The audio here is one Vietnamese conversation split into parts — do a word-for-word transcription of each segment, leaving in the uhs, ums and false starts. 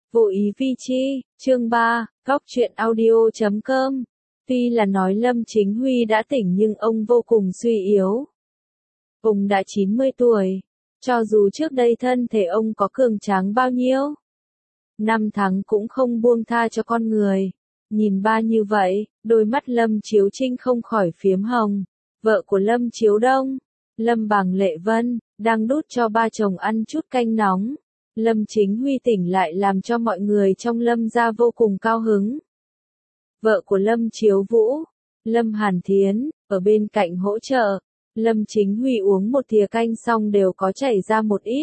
Vô ý vi chi, chương ba, góc truyện audio chấm com. Tuy là nói Lâm Chính Huy đã tỉnh nhưng ông vô cùng suy yếu. Ông đã chín mươi tuổi, cho dù trước đây thân thể ông có cường tráng bao nhiêu, năm tháng cũng không buông tha cho con người. Nhìn ba như vậy, đôi mắt Lâm Chiếu Trinh không khỏi phiếm hồng. Vợ của Lâm Chiếu Đông, Lâm Bàng Lệ Vân, đang đút cho ba chồng ăn chút canh nóng. Lâm Chính Huy tỉnh lại làm cho mọi người trong Lâm gia vô cùng cao hứng. Vợ của Lâm Chiếu Vũ, Lâm Hàn Thiến, ở bên cạnh hỗ trợ. Lâm Chính Huy uống một thìa canh xong đều có chảy ra một ít.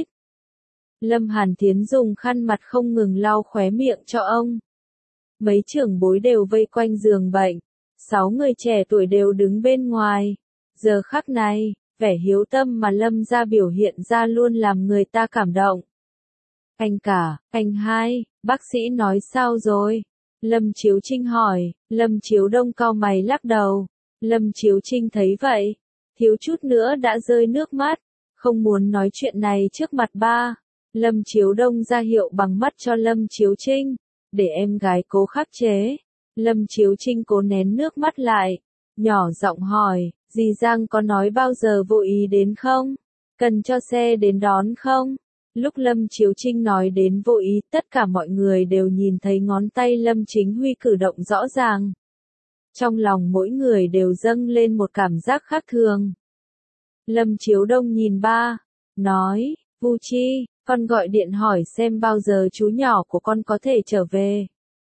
Lâm Hàn Thiến dùng khăn mặt không ngừng lau khóe miệng cho ông. Mấy trưởng bối đều vây quanh giường bệnh. Sáu người trẻ tuổi đều đứng bên ngoài. Giờ khắc này, vẻ hiếu tâm mà Lâm gia biểu hiện ra luôn làm người ta cảm động. Anh cả, anh hai, bác sĩ nói sao rồi? Lâm Chiếu Trinh hỏi. Lâm Chiếu Đông cau mày lắc đầu. Lâm Chiếu Trinh thấy vậy, thiếu chút nữa đã rơi nước mắt, không muốn nói chuyện này trước mặt ba. Lâm Chiếu Đông ra hiệu bằng mắt cho Lâm Chiếu Trinh, để em gái cố khắc chế. Lâm Chiếu Trinh cố nén nước mắt lại, nhỏ giọng hỏi, dì Giang có nói bao giờ vô ý đến không? Cần cho xe đến đón không? Lúc Lâm Chiếu Trinh nói đến vô ý, tất cả mọi người đều nhìn thấy ngón tay Lâm Chính Huy cử động rõ ràng. Trong lòng mỗi người đều dâng lên một cảm giác khác thường. Lâm Chiếu Đông nhìn ba, nói, Vu Chi, con gọi điện hỏi xem bao giờ chú nhỏ của con có thể trở về.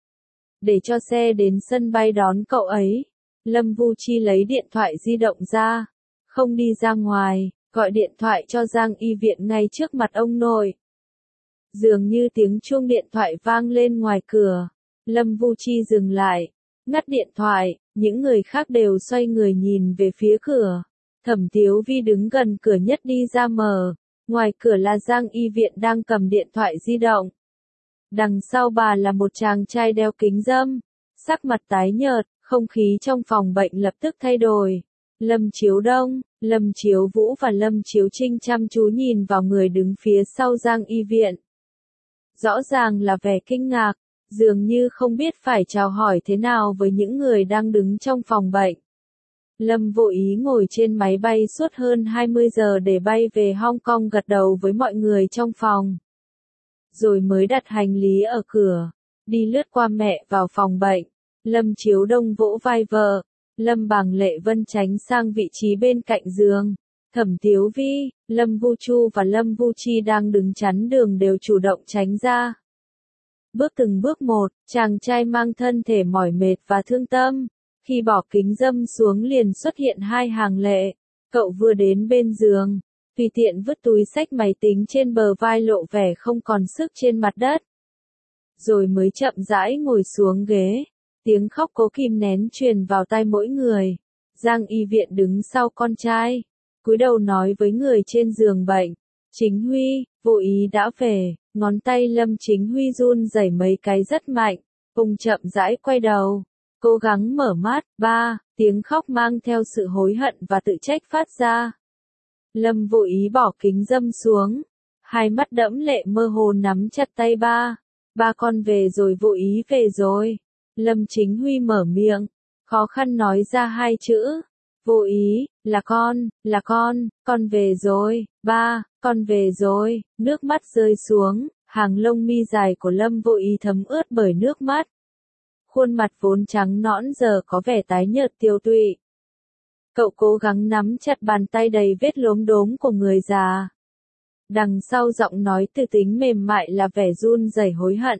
Để cho xe đến sân bay đón cậu ấy. Lâm Vu Chi lấy điện thoại di động ra, không đi ra ngoài, gọi điện thoại cho Giang Y viện ngay trước mặt ông nội. Dường như tiếng chuông điện thoại vang lên ngoài cửa. Lâm Vu Chi dừng lại, ngắt điện thoại, những người khác đều xoay người nhìn về phía cửa. Thẩm Tiếu Vi đứng gần cửa nhất đi ra mở, ngoài cửa là Giang Y viện đang cầm điện thoại di động. Đằng sau bà là một chàng trai đeo kính râm, sắc mặt tái nhợt, không khí trong phòng bệnh lập tức thay đổi. Lâm Chiếu Đông, Lâm Chiếu Vũ và Lâm Chiếu Trinh chăm chú nhìn vào người đứng phía sau Giang Y viện. Rõ ràng là vẻ kinh ngạc, dường như không biết phải chào hỏi thế nào với những người đang đứng trong phòng bệnh. Lâm Vô Ý ngồi trên máy bay suốt hơn hai mươi giờ để bay về Hong Kong, gật đầu với mọi người trong phòng. Rồi mới đặt hành lý ở cửa, đi lướt qua mẹ vào phòng bệnh. Lâm Chiếu Đông vỗ vai vợ, Lâm Bàng Lệ Vân tránh sang vị trí bên cạnh giường. Thẩm Tiếu Vi, Lâm Vu Chu và Lâm Vu Chi đang đứng chắn đường đều chủ động tránh ra. Bước từng bước một, chàng trai mang thân thể mỏi mệt và thương tâm. Khi bỏ kính râm xuống liền xuất hiện hai hàng lệ. Cậu vừa đến bên giường, tùy tiện vứt túi xách máy tính trên bờ vai, lộ vẻ không còn sức trên mặt đất. Rồi mới chậm rãi ngồi xuống ghế. Tiếng khóc cố kìm nén truyền vào tai mỗi người. Giang Y viện đứng sau con trai, cúi đầu nói với người trên giường bệnh. Chính Huy, Vô Ý đã về. Ngón tay Lâm Chính Huy run rẩy mấy cái rất mạnh. Ông chậm rãi quay đầu, cố gắng mở mắt. Ba, tiếng khóc mang theo sự hối hận và tự trách phát ra. Lâm Vô Ý bỏ kính râm xuống, hai mắt đẫm lệ mơ hồ nắm chặt tay ba. Ba, con về rồi. Vô Ý về rồi. Lâm Chính Huy mở miệng, khó khăn nói ra hai chữ. Vô Ý, là con, là con, con về rồi. Ba, con về rồi. Nước mắt rơi xuống, hàng lông mi dài của Lâm Vô Ý thấm ướt bởi nước mắt. Khuôn mặt vốn trắng nõn giờ có vẻ tái nhợt tiêu tụy. Cậu cố gắng nắm chặt bàn tay đầy vết lốm đốm của người già. Đằng sau giọng nói từ tính mềm mại là vẻ run rẩy hối hận.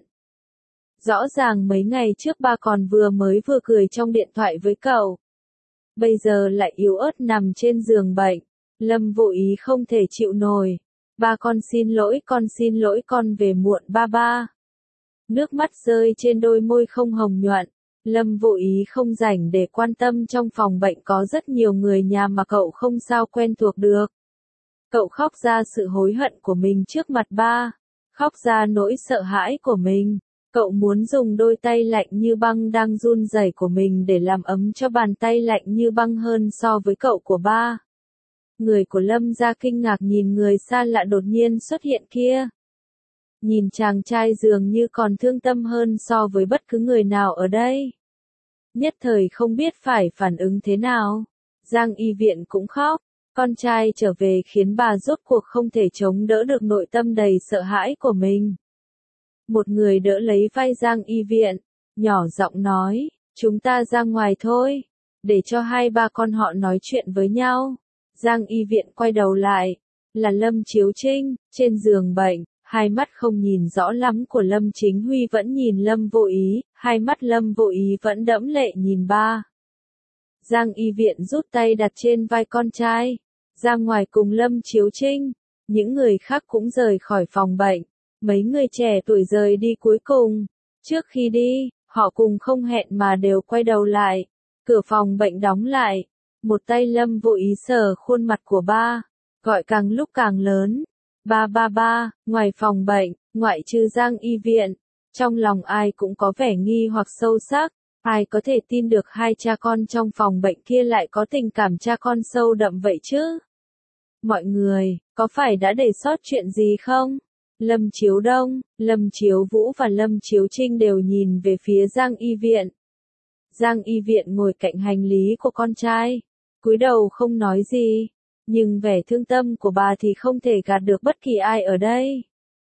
Rõ ràng mấy ngày trước ba còn vừa mới vừa cười trong điện thoại với cậu. Bây giờ lại yếu ớt nằm trên giường bệnh. Lâm Vô Ý không thể chịu nổi. Ba, con xin lỗi, con xin lỗi, con về muộn ba ba. Nước mắt rơi trên đôi môi không hồng nhuận. Lâm Vô Ý không rảnh để quan tâm trong phòng bệnh có rất nhiều người nhà mà cậu không sao quen thuộc được. Cậu khóc ra sự hối hận của mình trước mặt ba. Khóc ra nỗi sợ hãi của mình. Cậu muốn dùng đôi tay lạnh như băng đang run rẩy của mình để làm ấm cho bàn tay lạnh như băng hơn so với cậu của ba. Người của Lâm gia kinh ngạc nhìn người xa lạ đột nhiên xuất hiện kia. Nhìn chàng trai dường như còn thương tâm hơn so với bất cứ người nào ở đây. Nhất thời không biết phải phản ứng thế nào. Giang Y Viện cũng khóc. Con trai trở về khiến bà rốt cuộc không thể chống đỡ được nội tâm đầy sợ hãi của mình. Một người đỡ lấy vai Giang Y Viện, nhỏ giọng nói, chúng ta ra ngoài thôi, để cho hai ba con họ nói chuyện với nhau. Giang Y Viện quay đầu lại, là Lâm Chiếu Trinh, trên giường bệnh, hai mắt không nhìn rõ lắm của Lâm Chính Huy vẫn nhìn Lâm Vô Ý, hai mắt Lâm Vô Ý vẫn đẫm lệ nhìn ba. Giang Y Viện rút tay đặt trên vai con trai, ra ngoài cùng Lâm Chiếu Trinh, những người khác cũng rời khỏi phòng bệnh, mấy người trẻ tuổi rời đi cuối cùng. Trước khi đi, họ cùng không hẹn mà đều quay đầu lại, cửa phòng bệnh đóng lại, một tay Lâm Vô Ý sờ khuôn mặt của ba, gọi càng lúc càng lớn, ba ba ba, ngoài phòng bệnh, ngoại trừ Giang Y Viện, trong lòng ai cũng có vẻ nghi hoặc sâu sắc. Ai có thể tin được hai cha con trong phòng bệnh kia lại có tình cảm cha con sâu đậm vậy chứ? Mọi người, có phải đã để sót chuyện gì không? Lâm Chiếu Đông, Lâm Chiếu Vũ và Lâm Chiếu Trinh đều nhìn về phía Giang Y Viện. Giang Y Viện ngồi cạnh hành lý của con trai, cúi đầu không nói gì, nhưng vẻ thương tâm của bà thì không thể gạt được bất kỳ ai ở đây.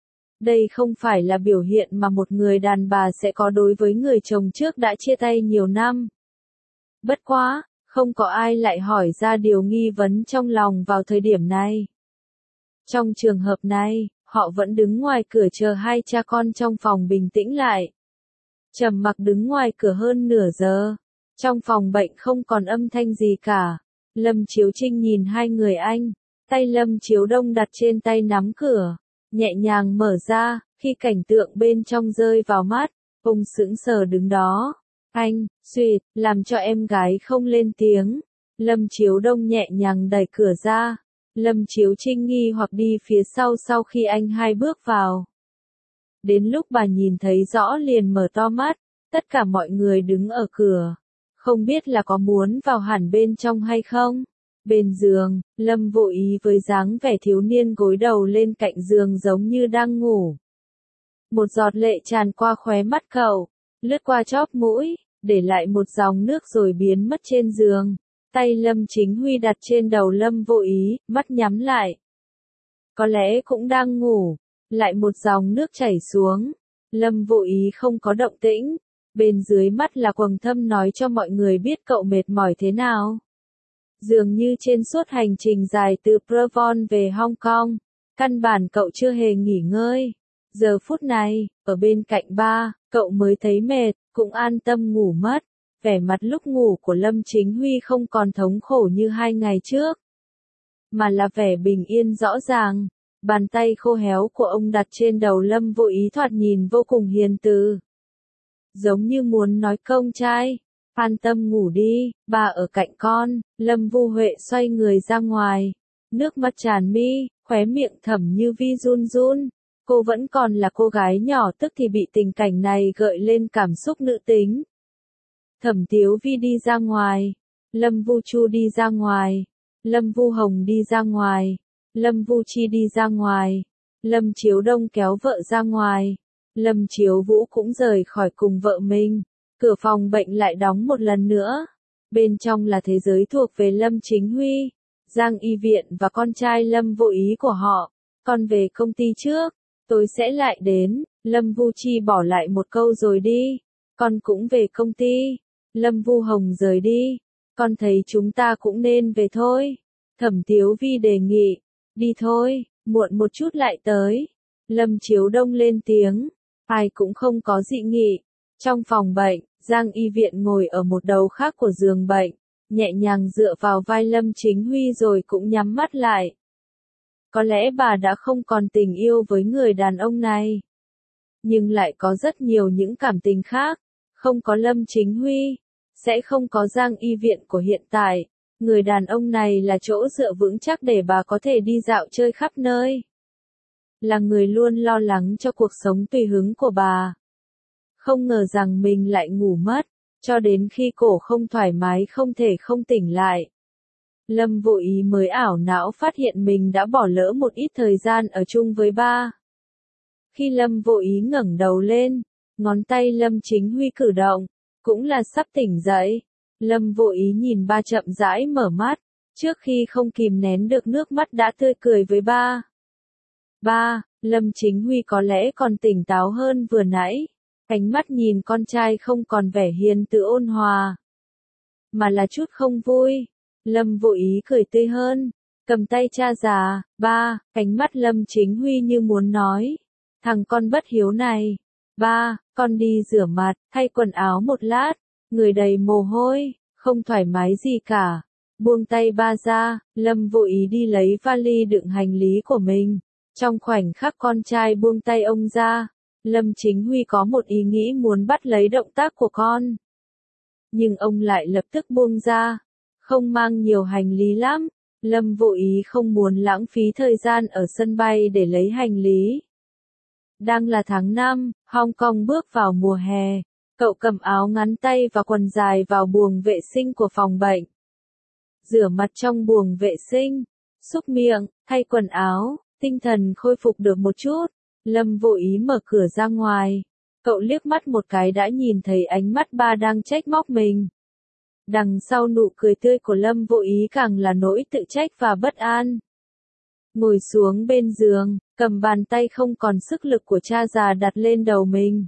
Đây không phải là biểu hiện mà một người đàn bà sẽ có đối với người chồng trước đã chia tay nhiều năm. Bất quá, không có ai lại hỏi ra điều nghi vấn trong lòng vào thời điểm này. Trong trường hợp này, họ vẫn đứng ngoài cửa chờ hai cha con trong phòng bình tĩnh lại. Trầm mặc đứng ngoài cửa hơn nửa giờ. Trong phòng bệnh không còn âm thanh gì cả. Lâm Chiếu Trinh nhìn hai người anh, tay Lâm Chiếu Đông đặt trên tay nắm cửa, nhẹ nhàng mở ra, khi cảnh tượng bên trong rơi vào mắt, ông sững sờ đứng đó. Anh, suýt, làm cho em gái không lên tiếng. Lâm Chiếu Đông nhẹ nhàng đẩy cửa ra. Lâm Chiếu Trinh nghi hoặc đi phía sau sau khi anh hai bước vào. Đến lúc bà nhìn thấy rõ liền mở to mắt, tất cả mọi người đứng ở cửa. Không biết là có muốn vào hẳn bên trong hay không? Bên giường, Lâm Vô Ý với dáng vẻ thiếu niên gối đầu lên cạnh giường giống như đang ngủ. Một giọt lệ tràn qua khóe mắt cậu, lướt qua chóp mũi, để lại một dòng nước rồi biến mất trên giường. Tay Lâm Chính Huy đặt trên đầu Lâm Vô Ý, mắt nhắm lại. Có lẽ cũng đang ngủ, lại một dòng nước chảy xuống. Lâm Vô Ý không có động tĩnh, bên dưới mắt là quầng thâm nói cho mọi người biết cậu mệt mỏi thế nào. Dường như trên suốt hành trình dài từ Provence về Hong Kong, căn bản cậu chưa hề nghỉ ngơi. Giờ phút này, ở bên cạnh ba, cậu mới thấy mệt, cũng an tâm ngủ mất. Vẻ mặt lúc ngủ của Lâm Chính Huy không còn thống khổ như hai ngày trước, mà là vẻ bình yên rõ ràng. Bàn tay khô héo của ông đặt trên đầu Lâm Vô Ý thoạt nhìn vô cùng hiền từ. Giống như muốn nói công trai, an tâm ngủ đi, bà ở cạnh con. Lâm Vu Huệ xoay người ra ngoài, nước mắt tràn mi, khóe miệng Thẩm Như Vi run run. Cô vẫn còn là cô gái nhỏ tức thì bị tình cảnh này gợi lên cảm xúc nữ tính. Thẩm Tiếu Vi đi ra ngoài, Lâm Vu Chu đi ra ngoài, Lâm Vu Hồng đi ra ngoài, Lâm Vu Chi đi ra ngoài, Lâm Chiếu Đông kéo vợ ra ngoài, Lâm Chiếu Vũ cũng rời khỏi cùng vợ mình. Cửa phòng bệnh lại đóng một lần nữa. Bên trong là thế giới thuộc về Lâm Chính Huy, Giang Y Viện và con trai Lâm Vô Ý của họ. Con về công ty trước, tôi sẽ lại đến. Lâm Vu Chi bỏ lại một câu rồi đi. Con cũng về công ty. Lâm Vu Hồng rời đi. Con thấy chúng ta cũng nên về thôi. Thẩm Tiếu Vi đề nghị. Đi thôi, muộn một chút lại tới. Lâm Chiếu Đông lên tiếng. Ai cũng không có dị nghị. Trong phòng bệnh, Giang Y Viện ngồi ở một đầu khác của giường bệnh, nhẹ nhàng dựa vào vai Lâm Chính Huy rồi cũng nhắm mắt lại. Có lẽ bà đã không còn tình yêu với người đàn ông này, nhưng lại có rất nhiều những cảm tình khác. Không có Lâm Chính Huy, sẽ không có Giang Y Viện của hiện tại. Người đàn ông này là chỗ dựa vững chắc để bà có thể đi dạo chơi khắp nơi. Là người luôn lo lắng cho cuộc sống tùy hứng của bà. Không ngờ rằng mình lại ngủ mất, cho đến khi cổ không thoải mái không thể không tỉnh lại. Lâm Vô Ý mới ảo não phát hiện mình đã bỏ lỡ một ít thời gian ở chung với ba. Khi Lâm Vô Ý ngẩng đầu lên, ngón tay Lâm Chính Huy cử động, cũng là sắp tỉnh dậy. Lâm Vô Ý nhìn ba chậm rãi mở mắt, trước khi không kìm nén được nước mắt đã tươi cười với ba. Ba, Lâm Chính Huy có lẽ còn tỉnh táo hơn vừa nãy, ánh mắt nhìn con trai không còn vẻ hiền từ ôn hòa, mà là chút không vui. Lâm Vô Ý cười tươi hơn, cầm tay cha già. Ba, ánh mắt Lâm Chính Huy như muốn nói, thằng con bất hiếu này. Ba, con đi rửa mặt, thay quần áo một lát, người đầy mồ hôi, không thoải mái gì cả. Buông tay ba ra, Lâm Vô Ý đi lấy vali đựng hành lý của mình. Trong khoảnh khắc con trai buông tay ông ra, Lâm Chính Huy có một ý nghĩ muốn bắt lấy động tác của con. Nhưng ông lại lập tức buông ra, không mang nhiều hành lý lắm. Lâm Vô Ý không muốn lãng phí thời gian ở sân bay để lấy hành lý. Đang là tháng năm, Hong Kong bước vào mùa hè. Cậu cầm áo ngắn tay và quần dài vào buồng vệ sinh của phòng bệnh. Rửa mặt trong buồng vệ sinh, xúc miệng, thay quần áo, tinh thần khôi phục được một chút. Lâm Vô Ý mở cửa ra ngoài. Cậu liếc mắt một cái đã nhìn thấy ánh mắt ba đang trách móc mình. Đằng sau nụ cười tươi của Lâm Vô Ý càng là nỗi tự trách và bất an. Ngồi xuống bên giường, cầm bàn tay không còn sức lực của cha già đặt lên đầu mình.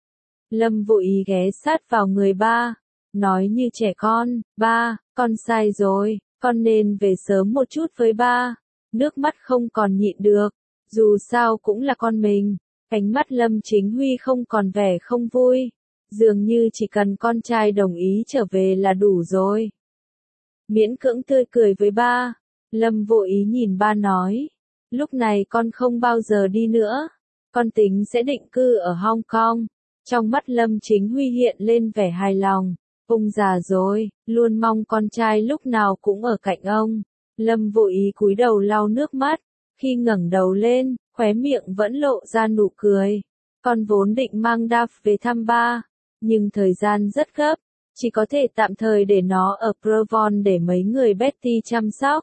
Lâm Vô Ý ghé sát vào người ba, nói như trẻ con, ba, con sai rồi, con nên về sớm một chút với ba. Nước mắt không còn nhịn được, dù sao cũng là con mình. Ánh mắt Lâm Chính Huy không còn vẻ không vui, dường như chỉ cần con trai đồng ý trở về là đủ rồi. Miễn cưỡng tươi cười với ba, Lâm Vô Ý nhìn ba nói, lúc này con không bao giờ đi nữa, con tính sẽ định cư ở Hong Kong. Trong mắt Lâm Chính Huy hiện lên vẻ hài lòng, ông già rồi, luôn mong con trai lúc nào cũng ở cạnh ông. Lâm Vô Ý cúi đầu lau nước mắt, khi ngẩng đầu lên, khóe miệng vẫn lộ ra nụ cười. Con vốn định mang Dav về thăm ba, nhưng thời gian rất gấp, chỉ có thể tạm thời để nó ở Provence để mấy người Betty chăm sóc.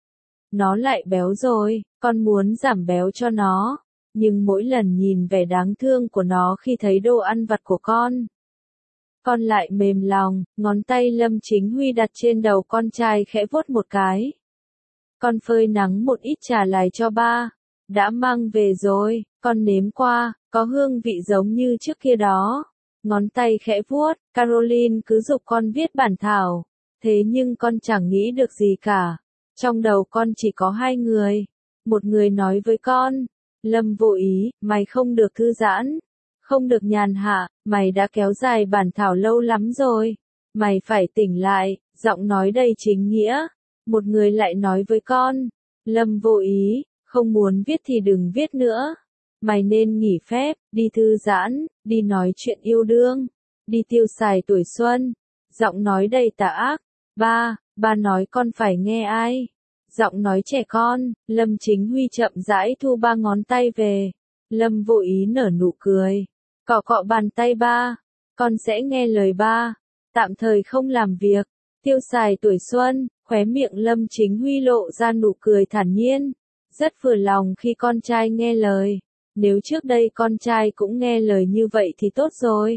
Nó lại béo rồi, con muốn giảm béo cho nó, nhưng mỗi lần nhìn vẻ đáng thương của nó khi thấy đồ ăn vặt của con, con lại mềm lòng. Ngón tay Lâm Chính Huy đặt trên đầu con trai khẽ vuốt một cái. Con phơi nắng một ít trà lại cho ba, đã mang về rồi, con nếm qua, có hương vị giống như trước kia đó. Ngón tay khẽ vuốt, Caroline cứ giục con viết bản thảo, thế nhưng con chẳng nghĩ được gì cả. Trong đầu con chỉ có hai người. Một người nói với con, Lâm Vô Ý, mày không được thư giãn, không được nhàn hạ, mày đã kéo dài bản thảo lâu lắm rồi. Mày phải tỉnh lại, giọng nói đầy chính nghĩa. Một người lại nói với con, Lâm Vô Ý, không muốn viết thì đừng viết nữa. Mày nên nghỉ phép, đi thư giãn, đi nói chuyện yêu đương, đi tiêu xài tuổi xuân. Giọng nói đầy tà ác. Ba, ba nói con phải nghe ai? Giọng nói trẻ con. Lâm Chính Huy chậm rãi thu ba ngón tay về. Lâm Vô Ý nở nụ cười, cọ cọ bàn tay ba. Con sẽ nghe lời ba, tạm thời không làm việc, tiêu xài tuổi xuân. Khóe miệng Lâm Chính Huy lộ ra nụ cười thản nhiên, rất vừa lòng khi con trai nghe lời. Nếu trước đây con trai cũng nghe lời như vậy thì tốt rồi.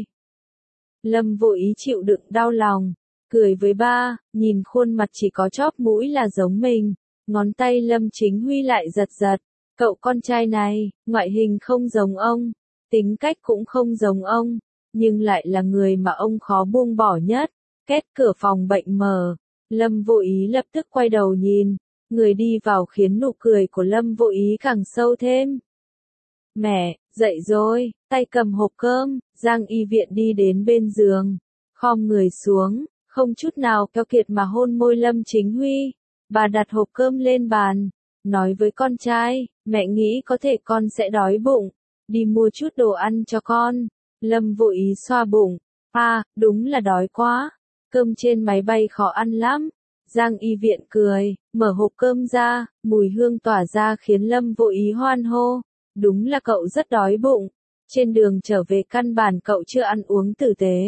Lâm Vô Ý chịu đựng đau lòng, cười với ba, nhìn khuôn mặt chỉ có chóp mũi là giống mình. Ngón tay Lâm Chính Huy lại giật giật. Cậu con trai này, ngoại hình không giống ông, tính cách cũng không giống ông, nhưng lại là người mà ông khó buông bỏ nhất. Két cửa phòng bệnh mở. Lâm Vô Ý lập tức quay đầu nhìn, người đi vào khiến nụ cười của Lâm Vô Ý càng sâu thêm. Mẹ, dậy rồi, tay cầm hộp cơm, Giang Y Viện đi đến bên giường, khom người xuống, không chút nào keo kiệt mà hôn môi Lâm Chính Huy. Bà đặt hộp cơm lên bàn, nói với con trai, mẹ nghĩ có thể con sẽ đói bụng, đi mua chút đồ ăn cho con. Lâm Vô Ý xoa bụng, à, đúng là đói quá. Cơm trên máy bay khó ăn lắm. Giang Y Viện cười, mở hộp cơm ra, mùi hương tỏa ra khiến Lâm Vô Ý hoan hô. Đúng là cậu rất đói bụng. Trên đường trở về căn bản cậu chưa ăn uống tử tế.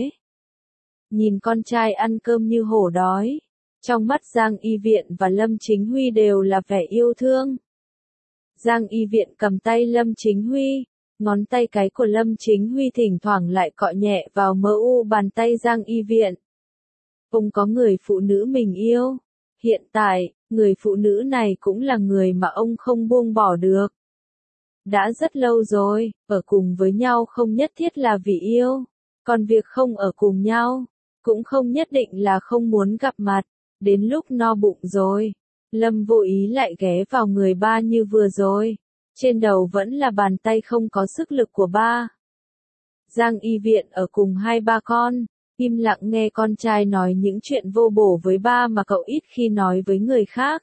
Nhìn con trai ăn cơm như hổ đói. Trong mắt Giang Y Viện và Lâm Chính Huy đều là vẻ yêu thương. Giang Y Viện cầm tay Lâm Chính Huy, Ngón tay cái của Lâm Chính Huy thỉnh thoảng lại cọ nhẹ vào mờ u bàn tay Giang Y Viện. Ông có người phụ nữ mình yêu. Hiện tại, người phụ nữ này cũng là người mà ông không buông bỏ được. Đã rất lâu rồi, ở cùng với nhau không nhất thiết là vì yêu. Còn việc không ở cùng nhau, cũng không nhất định là không muốn gặp mặt. Đến lúc no bụng rồi, Lâm vô ý lại ghé vào người ba như vừa rồi. Trên đầu vẫn là bàn tay không có sức lực của ba. Giang Y Viện ở cùng hai ba con, im lặng nghe con trai nói những chuyện vô bổ với ba mà cậu ít khi nói với người khác.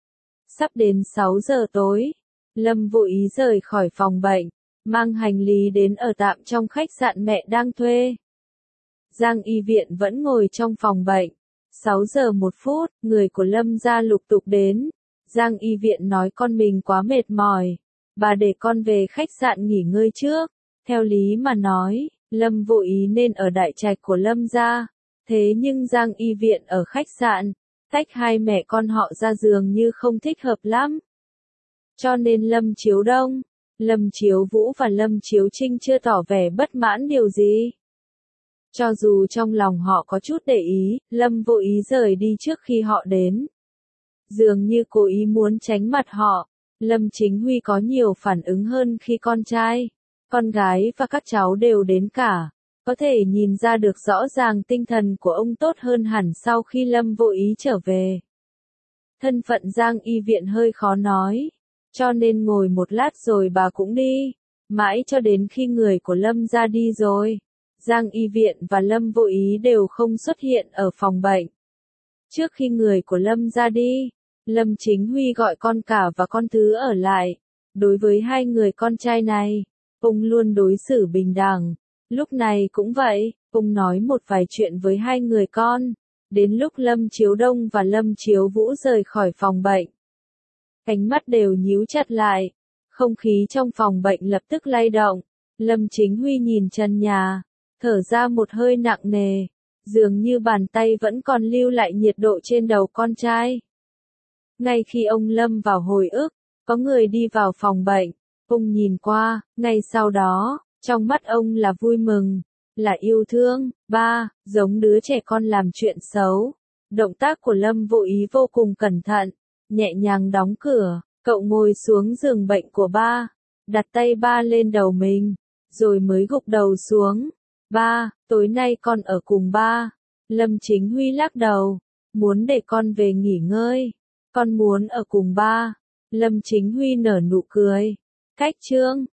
Sắp đến sáu giờ tối, Lâm vô ý rời khỏi phòng bệnh, mang hành lý đến ở tạm trong khách sạn mẹ đang thuê. Giang Y Viện vẫn ngồi trong phòng bệnh. sáu giờ một phút, người của Lâm gia lục tục đến. Giang Y Viện nói con mình quá mệt mỏi. Bà để con về khách sạn nghỉ ngơi trước. Theo lý mà nói, Lâm vô ý nên ở đại trạch của Lâm gia. Thế nhưng Giang Y Viện ở khách sạn, tách hai mẹ con họ ra dường như không thích hợp lắm. Cho nên Lâm Chiếu Đông, Lâm Chiếu Vũ và Lâm Chiếu Trinh chưa tỏ vẻ bất mãn điều gì. Cho dù trong lòng họ có chút để ý, Lâm vô ý rời đi trước khi họ đến. Dường như cố ý muốn tránh mặt họ. Lâm Chính Huy có nhiều phản ứng hơn khi con trai, con gái và các cháu đều đến cả. Có thể nhìn ra được rõ ràng tinh thần của ông tốt hơn hẳn sau khi Lâm vô ý trở về. Thân phận Giang Y Viện hơi khó nói, cho nên ngồi một lát rồi bà cũng đi. Mãi cho đến khi người của Lâm ra đi rồi, Giang Y Viện và Lâm vô ý đều không xuất hiện ở phòng bệnh. Trước khi người của Lâm ra đi, Lâm Chính Huy gọi con cả và con thứ ở lại. Đối với hai người con trai này, ông luôn đối xử bình đẳng. Lúc này cũng vậy, ông nói một vài chuyện với hai người con. Đến lúc Lâm Chiếu Đông và Lâm Chiếu Vũ rời khỏi phòng bệnh, cánh mắt đều nhíu chặt lại. Không khí trong phòng bệnh lập tức lay động. Lâm Chính Huy nhìn trần nhà, thở ra một hơi nặng nề. Dường như bàn tay vẫn còn lưu lại nhiệt độ trên đầu con trai. Ngay khi ông lâm vào hồi ức, có người đi vào phòng bệnh. Ông nhìn qua, ngay sau đó, trong mắt ông là vui mừng, là yêu thương. Ba, giống đứa trẻ con làm chuyện xấu. Động tác của Lâm vô ý vô cùng cẩn thận, nhẹ nhàng đóng cửa. Cậu ngồi xuống giường bệnh của ba, đặt tay ba lên đầu mình, rồi mới gục đầu xuống. Ba, tối nay con ở cùng ba. Lâm Chính Huy lắc đầu, muốn để con về nghỉ ngơi. Con muốn ở cùng ba. Lâm Chính Huy nở nụ cười. Cách chương